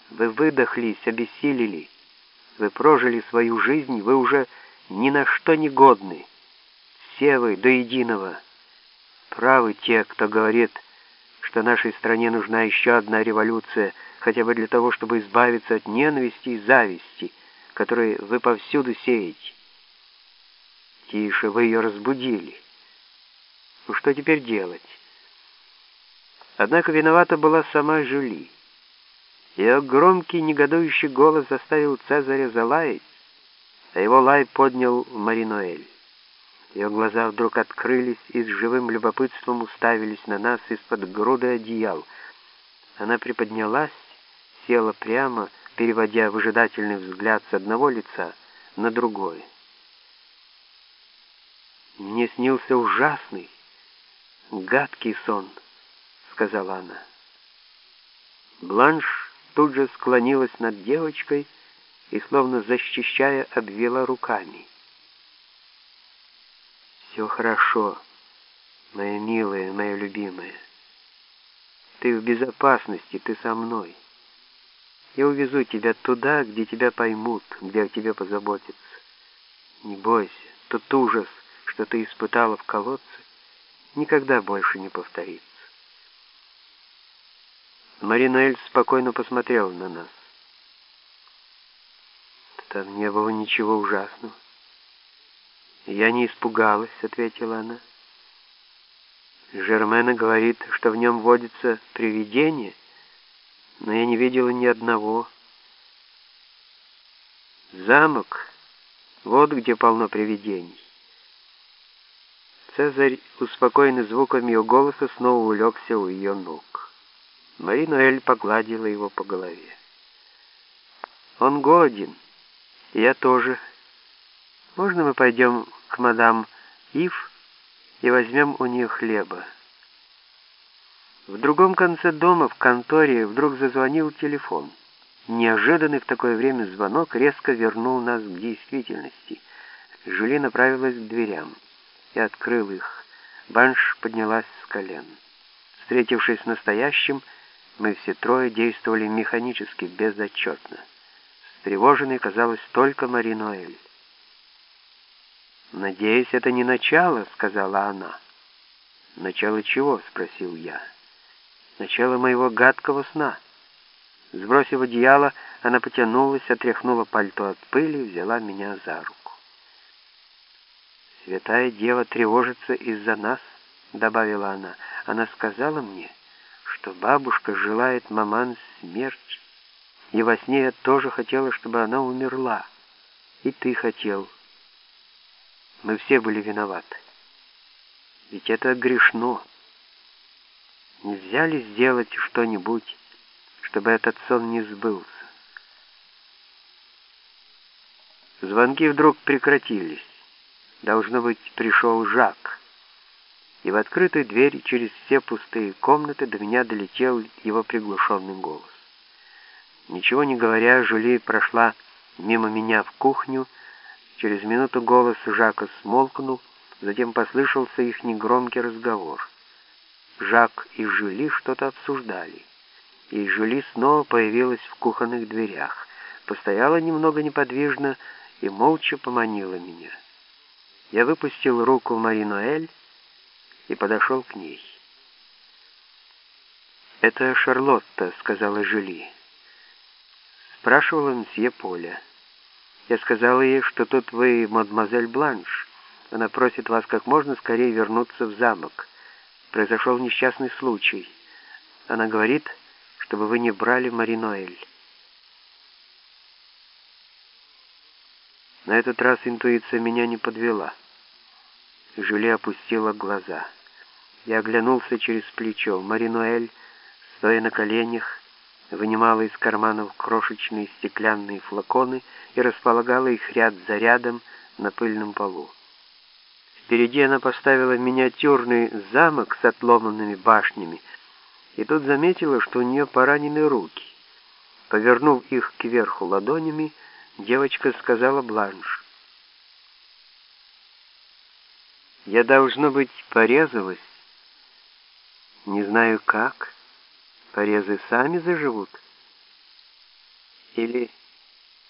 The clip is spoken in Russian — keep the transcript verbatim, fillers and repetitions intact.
Вы выдохлись, обессилели. Вы прожили свою жизнь, вы уже ни на что не годны. Все вы до единого. Правы те, кто говорит, что нашей стране нужна еще одна революция, хотя бы для того, чтобы избавиться от ненависти и зависти, которые вы повсюду сеете. Тише, вы ее разбудили. Ну что теперь делать? Однако виновата была сама Жюли. Ее громкий негодующий голос заставил Цезаря залаять, а его лай поднял Мари-Ноэль. Ее глаза вдруг открылись и с живым любопытством уставились на нас из-под груды одеял. Она приподнялась, села прямо, переводя выжидательный взгляд с одного лица на другое. «Мне снился ужасный, гадкий сон», — сказала она. Бланш тут же склонилась над девочкой и, словно защищая, обвела руками. «Все хорошо, моя милая, моя любимая. Ты в безопасности, ты со мной. Я увезу тебя туда, где тебя поймут, где о тебе позаботятся. Не бойся, тот ужас, что ты испытала в колодце, никогда больше не повторится». Мари-Ноэль спокойно посмотрела на нас. «Там не было ничего ужасного». «Я не испугалась», — ответила она. «Жермена говорит, что в нем водится привидение, но я не видела ни одного. Замок, вот где полно привидений». Цезарь, успокоенный звуком ее голоса, снова улегся у ее ног. Мари-Ноэль погладила его по голове. «Он голоден, и я тоже. Можно мы пойдем к мадам Ив и возьмем у нее хлеба?» В другом конце дома, в конторе, вдруг зазвонил телефон. Неожиданный в такое время звонок резко вернул нас к действительности. Жюли направилась к дверям. Я открыл их. Бланш поднялась с колен. Встретившись с настоящим, мы все трое действовали механически, безотчетно. Встревоженной казалась только Мари-Ноэль. «Надеюсь, это не начало», — сказала она. «Начало чего?» — спросил я. «Начало моего гадкого сна». Сбросив одеяло, она потянулась, отряхнула пальто от пыли и взяла меня за руку. «Святая Дева тревожится из-за нас», — добавила она. «Она сказала мне, что бабушка желает маман смерти, и во сне я тоже хотела, чтобы она умерла. И ты хотел. Мы все были виноваты. Ведь это грешно. Нельзя ли сделать что-нибудь, чтобы этот сон не сбылся?» Звонки вдруг прекратились. Должно быть, пришел Жак. И в открытую дверь через все пустые комнаты до меня долетел его приглушенный голос. Ничего не говоря, Жюли прошла мимо меня в кухню. Через минуту голос Жака смолкнул, затем послышался их негромкий разговор. Жак и Жюли что-то обсуждали, и Жюли снова появилась в кухонных дверях, постояла немного неподвижно и молча поманила меня. Я выпустил руку Мари-Ноэль и подошел к ней. «Это Шарлотта», — сказала Жюли. Спрашивала мсье Поля. Я сказала ей, что тут вы, мадемуазель Бланш. Она просит вас как можно скорее вернуться в замок. Произошел несчастный случай. Она говорит, чтобы вы не брали Мари-Ноэль. На этот раз интуиция меня не подвела. Жюли опустила глаза. Я оглянулся через плечо. Мари-Ноэль, стоя на коленях, вынимала из карманов крошечные стеклянные флаконы и располагала их ряд за рядом на пыльном полу. Впереди она поставила миниатюрный замок с отломанными башнями, и тут заметила, что у нее поранены руки. Повернув их кверху ладонями, девочка сказала Бланш: «Я, должно быть, порезалась. Не знаю как. Порезы сами заживут». Или